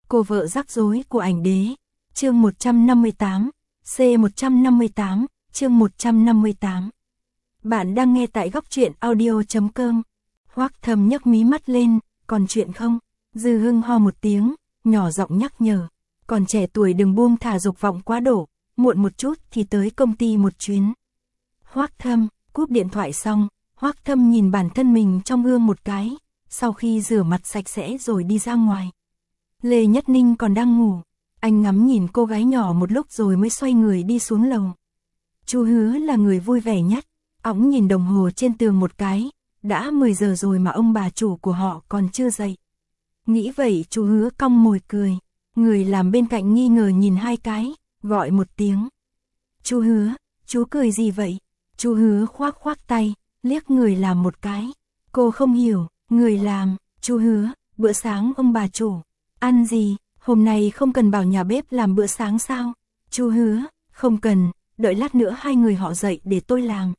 Cô vợ rắc rối của ảnh đế. Chương 158, C158, chương 158. Bạn đang nghe tại góc truyện audio.com. Hoắc Thâm nhấc mí mắt lên, còn chuyện không? Dư Hưng ho một tiếng, nhỏ giọng nhắc nhở. Còn trẻ tuổi đừng buông thả dục vọng quá độ, muộn một chút thì tới công ty một chuyến. Hoắc Thâm, cúp điện thoại xong, Hoắc Thâm nhìn bản thân mình trong gương một cái, sau khi rửa mặt sạch sẽ rồi đi ra ngoài. Lê Nhất Ninh còn đang ngủ, anh ngắm nhìn cô gái nhỏ một lúc rồi mới xoay người đi xuống lầu. Chu Hứa là người vui vẻ nhất, ẵng nhìn đồng hồ trên tường một cái, đã 10 giờ rồi mà ông bà chủ của họ còn chưa dậy. Nghĩ vậy Chu Hứa cong môi cười, người làm bên cạnh nghi ngờ nhìn hai cái, gọi một tiếng. Chu Hứa, chú cười gì vậy? Chu Hứa khoác khoác tay, liếc người làm một cái. Cô không hiểu, người làm, Chu Hứa, bữa sáng ông bà chủ. Ăn gì, hôm nay không cần bảo nhà bếp làm bữa sáng sao? Chu Hứa, không cần, đợi lát nữa hai người họ dậy để tôi làm.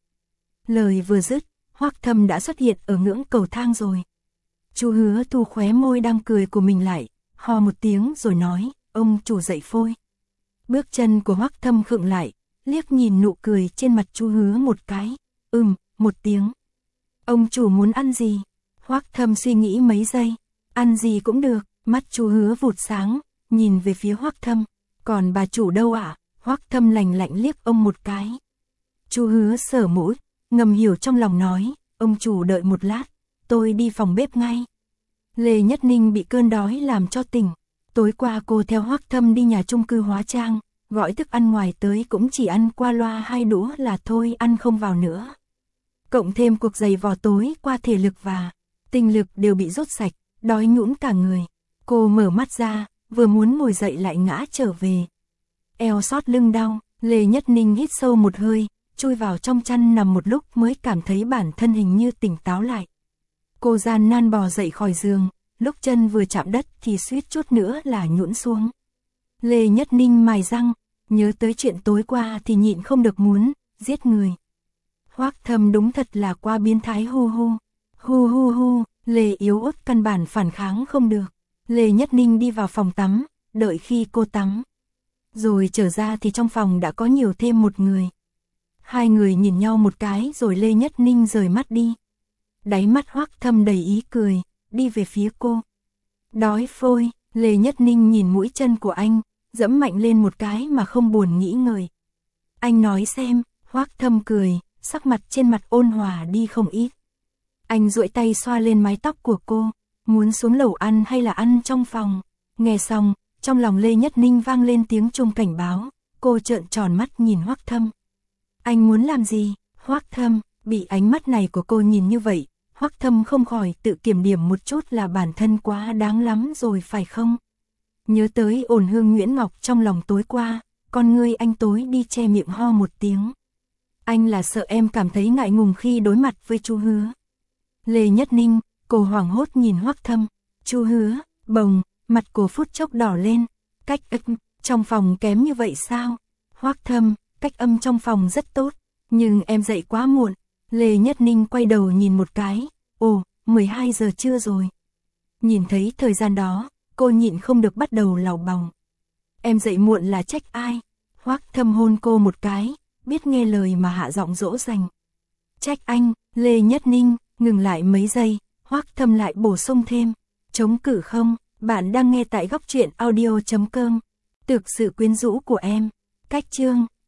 Lời vừa dứt, Hoắc Thâm đã xuất hiện ở ngưỡng cầu thang rồi. Chu Hứa thu khóe môi đang cười của mình lại, ho một tiếng rồi nói, ông chủ dậy phôi. Bước chân của Hoắc Thâm khựng lại, liếc nhìn nụ cười trên mặt Chu Hứa một cái, một tiếng. Ông chủ muốn ăn gì? Hoắc Thâm suy nghĩ mấy giây, ăn gì cũng được. Mắt Chu Hứa vụt sáng, nhìn về phía Hoắc Thâm, còn bà chủ đâu ạ? Hoắc Thâm lạnh lạnh liếc ông một cái. Chu Hứa sờ mũi, ngầm hiểu trong lòng nói, ông chủ đợi một lát, tôi đi phòng bếp ngay. Lê Nhất Ninh bị cơn đói làm cho tỉnh, tối qua cô theo Hoắc Thâm đi nhà chung cư hóa trang, gọi thức ăn ngoài tới cũng chỉ ăn qua loa 2 đũa là thôi, ăn không vào nữa. Cộng thêm cuộc giày vò tối qua, thể lực và tinh lực đều bị rút sạch, đói nhũn cả người. Cô mở mắt ra, vừa muốn ngồi dậy lại ngã trở về. Eo xót lưng đau, Lê Nhất Ninh hít sâu một hơi, chui vào trong chăn nằm một lúc mới cảm thấy bản thân hình như tỉnh táo lại. Cô gian nan bò dậy khỏi giường, lúc chân vừa chạm đất thì suýt chút nữa là nhũn xuống. Lê Nhất Ninh mài răng, nhớ tới chuyện tối qua thì nhịn không được muốn giết người. Hoắc Thâm đúng thật là quá biến thái, hu, Lê yếu ớt căn bản phản kháng không được. Lê Nhất Ninh đi vào phòng tắm, đợi khi cô tắm rồi trở ra thì trong phòng đã có nhiều thêm một người. Hai người nhìn nhau một cái rồi Lê Nhất Ninh rời mắt đi. Đáy mắt Hoắc Thâm đầy ý cười, đi về phía cô. Đói phôi, Lê Nhất Ninh nhìn mũi chân của anh, dẫm mạnh lên một cái mà không buồn nghĩ ngợi. Anh nói xem, Hoắc Thâm cười, sắc mặt trên mặt ôn hòa đi không ít. Anh duỗi tay xoa lên mái tóc của cô, muốn xuống lầu ăn hay là ăn trong phòng? Nghe xong, trong lòng Lê Nhất Ninh vang lên tiếng chuông cảnh báo, cô trợn tròn mắt nhìn Hoắc Thâm. Anh muốn làm gì? Hoắc Thâm, bị ánh mắt này của cô nhìn như vậy, Hoắc Thâm không khỏi tự kiểm điểm một chút là bản thân quá đáng lắm rồi phải không? Nhớ tới ổn hương Nguyễn Ngọc trong lòng tối qua, con ngươi anh tối đi che miệng ho một tiếng. Anh là sợ em cảm thấy ngại ngùng khi đối mặt với Chu Hứa. Lê Nhất Ninh, cô hoảng hốt nhìn Hoắc Thâm. Chu Hứa, bồng, mặt cô phút chốc đỏ lên. Cách âm trong phòng kém như vậy sao? Hoắc Thâm, cách âm trong phòng rất tốt, nhưng em dậy quá muộn. Lê Nhất Ninh quay đầu nhìn một cái, 12 giờ trưa rồi. Nhìn thấy thời gian đó, cô nhịn không được bắt đầu lảo bòng. Em dậy muộn là trách ai? Hoắc Thâm hôn cô một cái, biết nghe lời mà hạ giọng dỗ dành. Trách anh. Lê Nhất Ninh ngừng lại mấy giây, Hoắc Thâm lại bổ sung thêm, chống cự không? Bạn đang nghe tại góc truyện audio.com. Thực sự quyến rũ của em. Cách chương